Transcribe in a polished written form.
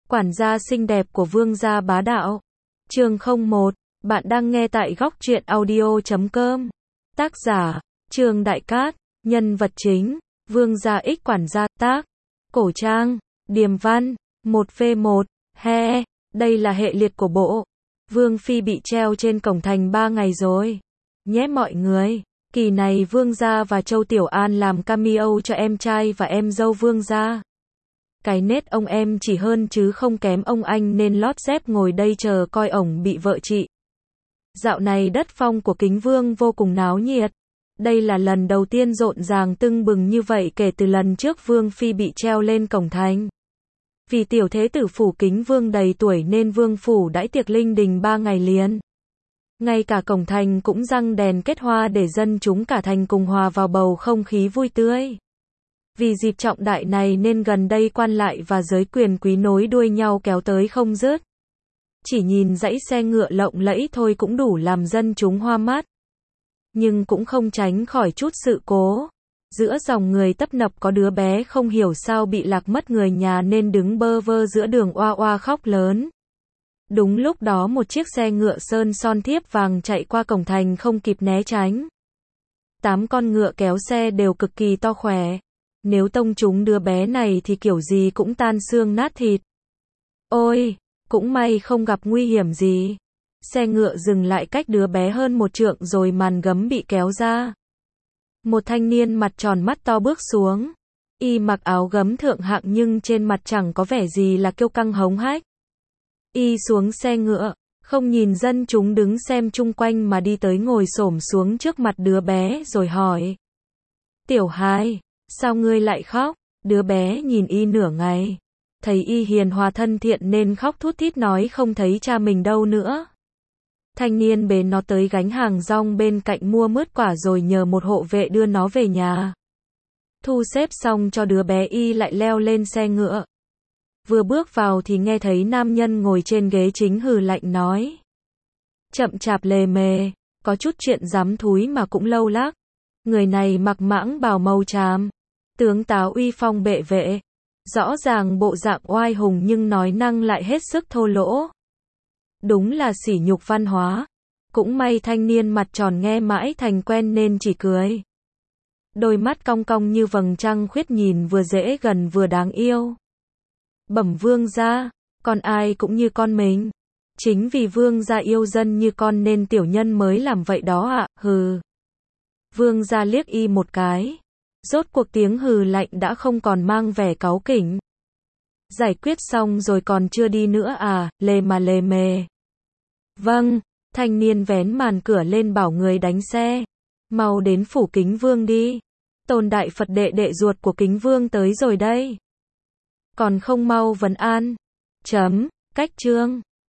Quản gia xinh đẹp của vương gia bá đạo. Chương 01, bạn đang nghe tại góc truyện audio.com. Tác giả, Trương Đại Cát, nhân vật chính, vương gia ích quản gia, tác, cổ trang, điềm văn, 1v1, he, đây là hệ liệt của bộ. Vương Phi bị treo trên cổng thành 3 ngày rồi. Nhé mọi người, kỳ này vương gia và Châu Tiểu An làm cameo cho em trai và em dâu vương gia. Cái nết ông em chỉ hơn chứ không kém ông anh nên lót dép ngồi đây chờ coi ổng bị vợ trị. Dạo này đất phong của Kính Vương vô cùng náo nhiệt. Đây là lần đầu tiên rộn ràng tưng bừng như vậy kể từ lần trước Vương Phi bị treo lên cổng thành. Vì tiểu thế tử phủ Kính Vương đầy tuổi nên Vương phủ đãi tiệc linh đình 3 ngày liền. Ngay cả cổng thành cũng răng đèn kết hoa để dân chúng cả thành cùng hòa vào bầu không khí vui tươi. Vì dịp trọng đại này nên gần đây quan lại và giới quyền quý nối đuôi nhau kéo tới không dứt. Chỉ nhìn dãy xe ngựa lộng lẫy thôi cũng đủ làm dân chúng hoa mắt. Nhưng cũng không tránh khỏi chút sự cố. Giữa dòng người tấp nập có đứa bé không hiểu sao bị lạc mất người nhà nên đứng bơ vơ giữa đường oa oa khóc lớn. Đúng lúc đó một chiếc xe ngựa sơn son thiếp vàng chạy qua cổng thành không kịp né tránh. 8 con ngựa kéo xe đều cực kỳ to khỏe. Nếu tông trúng đứa bé này thì kiểu gì cũng tan xương nát thịt. Ôi, cũng may không gặp nguy hiểm gì. Xe ngựa dừng lại cách đứa bé hơn 1 trượng rồi màn gấm bị kéo ra. Một thanh niên mặt tròn mắt to bước xuống. Y mặc áo gấm thượng hạng nhưng trên mặt chẳng có vẻ gì là kiêu căng hống hách. Y xuống xe ngựa, không nhìn dân chúng đứng xem chung quanh mà đi tới ngồi xổm xuống trước mặt đứa bé rồi hỏi. Tiểu Hai, sao ngươi lại khóc? Đứa bé nhìn Y nửa ngày. Thấy Y hiền hòa thân thiện nên khóc thút thít nói không thấy cha mình đâu nữa. Thanh niên bế nó tới gánh hàng rong bên cạnh mua mứt quả rồi nhờ một hộ vệ đưa nó về nhà. Thu xếp xong cho đứa bé Y lại leo lên xe ngựa. Vừa bước vào thì nghe thấy nam nhân ngồi trên ghế chính hừ lạnh nói. Chậm chạp lề mề, có chút chuyện dám thúi mà cũng lâu lắc. Người này mặc mãng bào màu tràm, tướng tá uy phong bệ vệ. Rõ ràng bộ dạng oai hùng nhưng nói năng lại hết sức thô lỗ. Đúng là sỉ nhục văn hóa. Cũng may thanh niên mặt tròn nghe mãi thành quen nên chỉ cười. Đôi mắt cong cong như vầng trăng khuyết nhìn vừa dễ gần vừa đáng yêu. Bẩm vương gia, con ai cũng như con mình. Chính vì vương gia yêu dân như con nên tiểu nhân mới làm vậy đó ạ, hừ. Vương gia liếc Y một cái. Rốt cuộc tiếng hừ lạnh đã không còn mang vẻ cáu kỉnh. Giải quyết xong rồi còn chưa đi nữa à, lề mà lề mề. Vâng, thanh niên vén màn cửa lên bảo người đánh xe. Mau đến phủ Kính Vương đi. Tôn đại Phật đệ đệ ruột của Kính Vương tới rồi đây. Còn không mau vấn an. Chấm, cách chương.